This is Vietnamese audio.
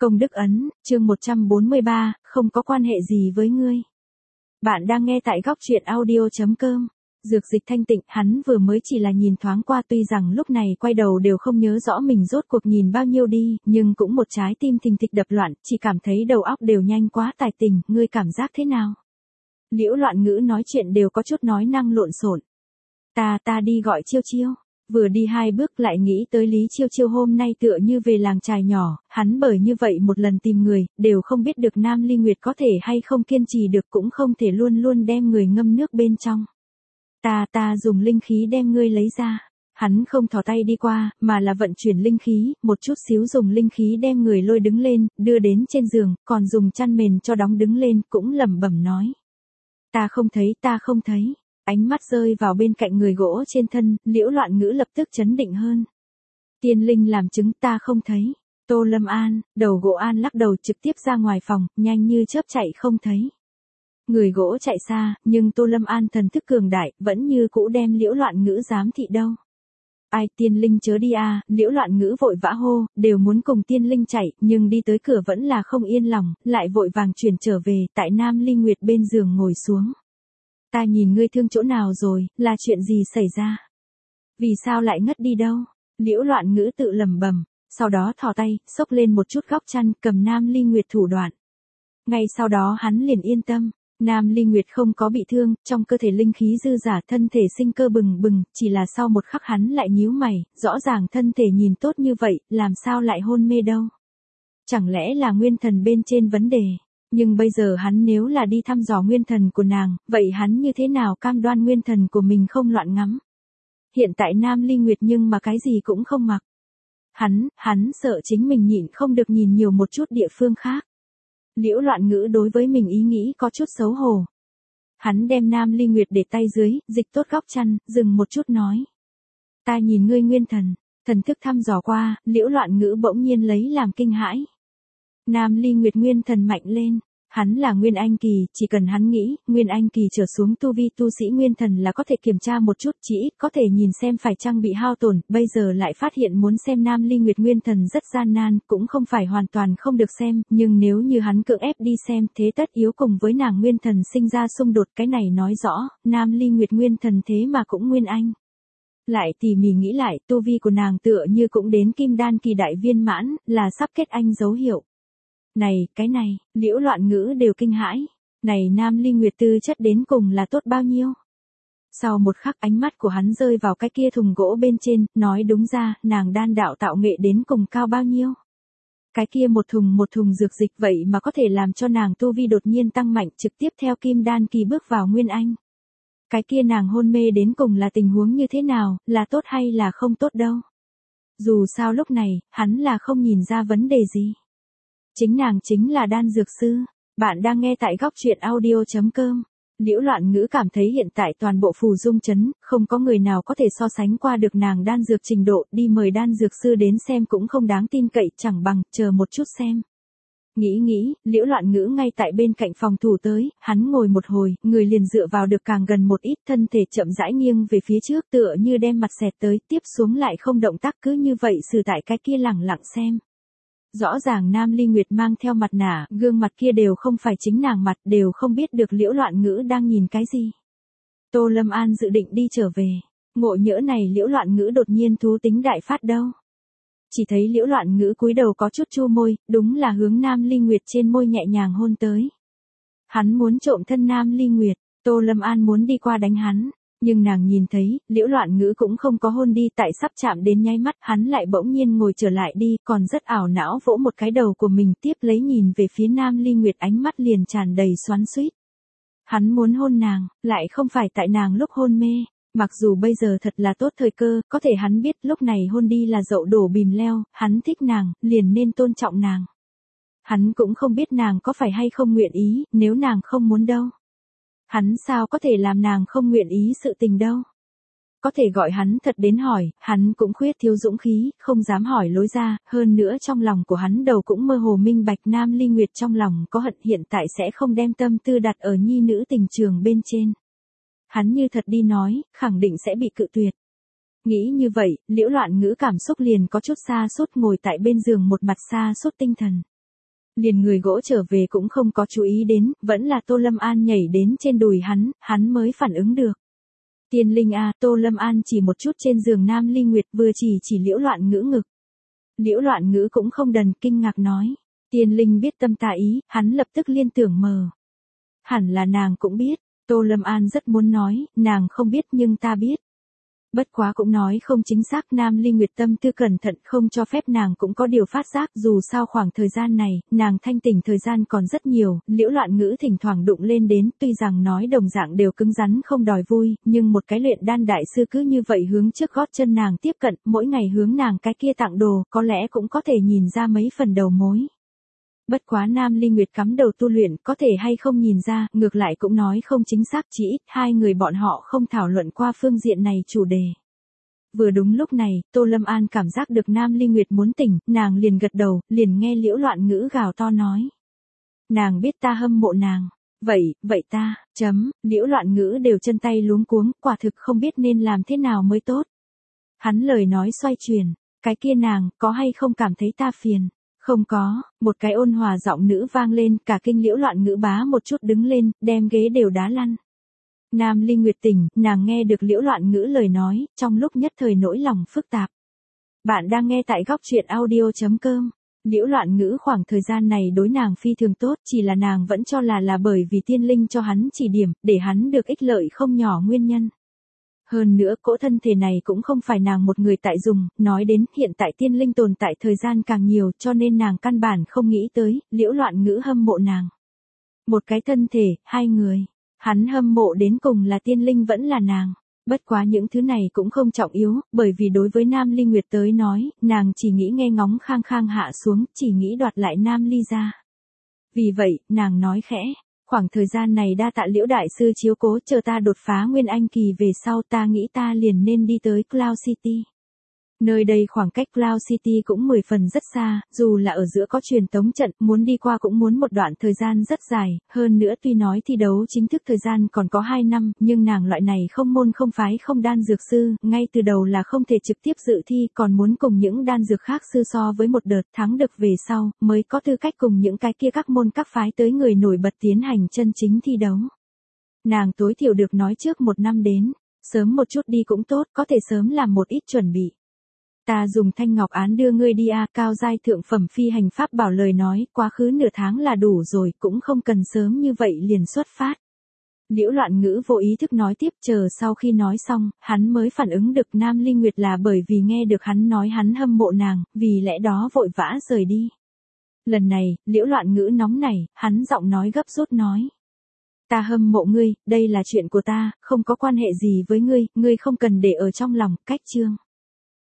Công đức ấn, chương 143, không có quan hệ gì với ngươi. Bạn đang nghe tại góc truyện audio.com. Dược Dịch thanh tịnh, hắn vừa mới chỉ là nhìn thoáng qua, tuy rằng lúc này quay đầu đều không nhớ rõ mình rốt cuộc nhìn bao nhiêu đi, nhưng cũng một trái tim thình thịch đập loạn, chỉ cảm thấy đầu óc đều nhanh quá tài tình, ngươi cảm giác thế nào? Liễu Loạn Ngữ nói chuyện đều có chút nói năng lộn xộn. Ta đi gọi Chiêu Chiêu. Vừa đi 2 bước lại nghĩ tới Lý Chiêu Chiêu hôm nay tựa như về làng chài nhỏ, hắn bởi như vậy một lần tìm người, đều không biết được Nam Ly Nguyệt có thể hay không kiên trì được, cũng không thể luôn luôn đem người ngâm nước bên trong. Ta dùng linh khí đem ngươi lấy ra. Hắn không thò tay đi qua, mà là vận chuyển linh khí, một chút xíu dùng linh khí đem người lôi đứng lên, đưa đến trên giường, còn dùng chăn mền cho đóng đứng lên, cũng lẩm bẩm nói. Ta không thấy. Ánh mắt rơi vào bên cạnh người gỗ trên thân, Liễu Loạn Ngữ lập tức chấn định hơn. Tiên linh làm chứng, ta không thấy. Tô Lâm An, đầu gỗ An lắc đầu trực tiếp ra ngoài phòng, nhanh như chớp chạy không thấy. Người gỗ chạy xa, nhưng Tô Lâm An thần thức cường đại, vẫn như cũ đem Liễu Loạn Ngữ giám thị đâu. Ai, tiên linh chớ đi à, Liễu Loạn Ngữ vội vã hô, đều muốn cùng tiên linh chạy, nhưng đi tới cửa vẫn là không yên lòng, lại vội vàng chuyển trở về, tại Nam Ly Nguyệt bên giường ngồi xuống. Ta nhìn ngươi thương chỗ nào rồi, là chuyện gì xảy ra? Vì sao lại ngất đi đâu? Liễu Loạn Ngữ tự lẩm bẩm, sau đó thò tay, xốc lên một chút góc chăn, cầm Nam Ly Nguyệt thủ đoạn. Ngay sau đó hắn liền yên tâm, Nam Ly Nguyệt không có bị thương, trong cơ thể linh khí dư giả, thân thể sinh cơ bừng bừng, chỉ là sau một khắc hắn lại nhíu mày, rõ ràng thân thể nhìn tốt như vậy, làm sao lại hôn mê đâu? Chẳng lẽ là nguyên thần bên trên vấn đề? Nhưng bây giờ hắn nếu là đi thăm dò nguyên thần của nàng, vậy hắn như thế nào cam đoan nguyên thần của mình không loạn ngắm? Hiện tại Nam Ly Nguyệt nhưng mà cái gì cũng không mặc. Hắn sợ chính mình nhịn không được nhìn nhiều một chút địa phương khác. Liễu Loạn Ngữ đối với mình ý nghĩ có chút xấu hổ. Hắn đem Nam Ly Nguyệt để tay dưới, dịch tốt góc chăn, dừng một chút nói. Ta nhìn ngươi nguyên thần, thần thức thăm dò qua, Liễu Loạn Ngữ bỗng nhiên lấy làm kinh hãi. Nam Ly Nguyệt nguyên thần mạnh lên, hắn là Nguyên Anh kỳ, chỉ cần hắn nghĩ, Nguyên Anh kỳ trở xuống tu vi tu sĩ nguyên thần là có thể kiểm tra một chút, chỉ ít có thể nhìn xem phải chăng bị hao tổn, bây giờ lại phát hiện muốn xem Nam Ly Nguyệt nguyên thần rất gian nan, cũng không phải hoàn toàn không được xem, nhưng nếu như hắn cưỡng ép đi xem, thế tất yếu cùng với nàng nguyên thần sinh ra xung đột, cái này nói rõ, Nam Ly Nguyệt nguyên thần thế mà cũng Nguyên Anh. Lại tỉ mỉ nghĩ lại, tu vi của nàng tựa như cũng đến Kim Đan kỳ đại viên mãn, là sắp kết anh dấu hiệu. Cái này, Liễu Loạn Ngữ đều kinh hãi. Này Nam Ly Nguyệt tư chất đến cùng là tốt bao nhiêu? Sau một khắc ánh mắt của hắn rơi vào cái kia thùng gỗ bên trên, nói đúng ra, nàng đan đạo tạo nghệ đến cùng cao bao nhiêu? Cái kia một thùng dược dịch vậy mà có thể làm cho nàng tu vi đột nhiên tăng mạnh, trực tiếp theo Kim Đan kỳ bước vào Nguyên Anh. Cái kia nàng hôn mê đến cùng là tình huống như thế nào, là tốt hay là không tốt đâu? Dù sao lúc này, hắn là không nhìn ra vấn đề gì. Chính nàng chính là đan dược sư. Bạn đang nghe tại góc truyện audio.com. Liễu Loạn Ngữ cảm thấy hiện tại toàn bộ Phù Dung trấn, không có người nào có thể so sánh qua được nàng đan dược trình độ, đi mời đan dược sư đến xem cũng không đáng tin cậy, chẳng bằng chờ một chút xem. Nghĩ, Liễu Loạn Ngữ ngay tại bên cạnh phòng thủ tới, hắn ngồi một hồi, người liền dựa vào được càng gần một ít, thân thể chậm rãi nghiêng về phía trước, tựa như đem mặt xẹt tới, tiếp xuống lại không động tác, cứ như vậy xử tại cái kia lẳng lặng xem. Rõ ràng Nam Ly Nguyệt mang theo mặt nạ, gương mặt kia đều không phải chính nàng mặt, đều không biết được Liễu Loạn Ngữ đang nhìn cái gì. Tô Lâm An dự định đi trở về, ngộ nhỡ này Liễu Loạn Ngữ đột nhiên thú tính đại phát đâu. Chỉ thấy Liễu Loạn Ngữ cúi đầu có chút chu môi, đúng là hướng Nam Ly Nguyệt trên môi nhẹ nhàng hôn tới. Hắn muốn trộm thân Nam Ly Nguyệt, Tô Lâm An muốn đi qua đánh hắn. Nhưng nàng nhìn thấy, Liễu Loạn Ngữ cũng không có hôn đi, tại sắp chạm đến nháy mắt, hắn lại bỗng nhiên ngồi trở lại đi, còn rất ảo não vỗ một cái đầu của mình, tiếp lấy nhìn về phía Nam Ly Nguyệt, ánh mắt liền tràn đầy xoắn xuýt. Hắn muốn hôn nàng, lại không phải tại nàng lúc hôn mê, mặc dù bây giờ thật là tốt thời cơ, có thể hắn biết lúc này hôn đi là dậu đổ bìm leo, hắn thích nàng, liền nên tôn trọng nàng. Hắn cũng không biết nàng có phải hay không nguyện ý, nếu nàng không muốn đâu. Hắn sao có thể làm nàng không nguyện ý sự tình đâu. Có thể gọi hắn thật đến hỏi, hắn cũng khuyết thiếu dũng khí, không dám hỏi lối ra, hơn nữa trong lòng của hắn đầu cũng mơ hồ minh bạch, Nam Ly Nguyệt trong lòng có hận, hiện tại sẽ không đem tâm tư đặt ở nhi nữ tình trường bên trên. Hắn như thật đi nói, khẳng định sẽ bị cự tuyệt. Nghĩ như vậy, Liễu Loạn Ngữ cảm xúc liền có chút sa sút, ngồi tại bên giường một mặt sa sút tinh thần. Liền người gỗ trở về cũng không có chú ý đến, vẫn là Tô Lâm An nhảy đến trên đùi hắn mới phản ứng được. Tiên linh a, Tô Lâm An chỉ một chút trên giường Nam Ly Nguyệt vừa chỉ Liễu Loạn Ngữ ngực. Liễu Loạn Ngữ cũng không đần, kinh ngạc nói. Tiên linh biết tâm ta ý, hắn lập tức liên tưởng mờ. Hẳn là nàng cũng biết, Tô Lâm An rất muốn nói, nàng không biết nhưng ta biết. Bất quá cũng nói không chính xác, Nam Ly Nguyệt tâm tư cẩn thận không cho phép nàng cũng có điều phát giác, dù sao khoảng thời gian này, nàng thanh tỉnh thời gian còn rất nhiều, Liễu Loạn Ngữ thỉnh thoảng đụng lên đến, tuy rằng nói đồng dạng đều cứng rắn không đòi vui, nhưng một cái luyện đan đại sư cứ như vậy hướng trước gót chân nàng tiếp cận, mỗi ngày hướng nàng cái kia tặng đồ, có lẽ cũng có thể nhìn ra mấy phần đầu mối. Bất quá Nam Ly Nguyệt cắm đầu tu luyện, có thể hay không nhìn ra, ngược lại cũng nói không chính xác, chỉ ít hai người bọn họ không thảo luận qua phương diện này chủ đề. Vừa đúng lúc này, Tô Lâm An cảm giác được Nam Ly Nguyệt muốn tỉnh, nàng liền gật đầu, liền nghe Liễu Loạn Ngữ gào to nói. Nàng biết ta hâm mộ nàng. Vậy ta, Liễu Loạn Ngữ đều chân tay luống cuống, quả thực không biết nên làm thế nào mới tốt. Hắn lời nói xoay chuyển, cái kia nàng, có hay không cảm thấy ta phiền? Không có, một cái ôn hòa giọng nữ vang lên, cả kinh Liễu Loạn Ngữ bá một chút đứng lên, đem ghế đều đá lăn. Nam Ly Nguyệt tỉnh, nàng nghe được Liễu Loạn Ngữ lời nói, trong lúc nhất thời nỗi lòng phức tạp. Bạn đang nghe tại góc truyện audio.com. Liễu Loạn Ngữ khoảng thời gian này đối nàng phi thường tốt, chỉ là nàng vẫn cho là bởi vì tiên linh cho hắn chỉ điểm, để hắn được ích lợi không nhỏ nguyên nhân. Hơn nữa cỗ thân thể này cũng không phải nàng một người tại dùng, nói đến hiện tại tiên linh tồn tại thời gian càng nhiều cho nên nàng căn bản không nghĩ tới, Liễu Loạn Ngữ hâm mộ nàng. Một cái thân thể, hai người, hắn hâm mộ đến cùng là tiên linh vẫn là nàng. Bất quá những thứ này cũng không trọng yếu, bởi vì đối với Nam Ly Nguyệt tới nói, nàng chỉ nghĩ nghe ngóng khang khang hạ xuống, chỉ nghĩ đoạt lại Nam Ly ra. Vì vậy, nàng nói khẽ. Khoảng thời gian này đa tạ Liễu đại sư chiếu cố, chờ ta đột phá Nguyên Anh kỳ về sau ta nghĩ ta liền nên đi tới Cloud City. Nơi đây khoảng cách Cloud City cũng 10 phần rất xa, dù là ở giữa có truyền tống trận, muốn đi qua cũng muốn một đoạn thời gian rất dài, hơn nữa tuy nói thi đấu chính thức thời gian còn có 2 năm, nhưng nàng loại này không môn không phái không đan dược sư, ngay từ đầu là không thể trực tiếp dự thi, còn muốn cùng những đan dược khác sư so với một đợt thắng được về sau, mới có tư cách cùng những cái kia các môn các phái tới người nổi bật tiến hành chân chính thi đấu. Nàng tối thiểu được nói trước 1 năm đến, sớm một chút đi cũng tốt, có thể sớm làm một ít chuẩn bị. Ta dùng thanh ngọc án đưa ngươi đi cao giai thượng phẩm phi hành pháp bảo lời nói, quá khứ nửa tháng là đủ rồi, cũng không cần sớm như vậy liền xuất phát. Liễu Loạn Ngữ vô ý thức nói tiếp, chờ sau khi nói xong, hắn mới phản ứng được Nam Ly Nguyệt là bởi vì nghe được hắn nói hắn hâm mộ nàng, vì lẽ đó vội vã rời đi. Lần này, Liễu Loạn Ngữ nóng nảy, hắn giọng nói gấp rút nói. Ta hâm mộ ngươi, đây là chuyện của ta, không có quan hệ gì với ngươi, ngươi không cần để ở trong lòng, cách chương.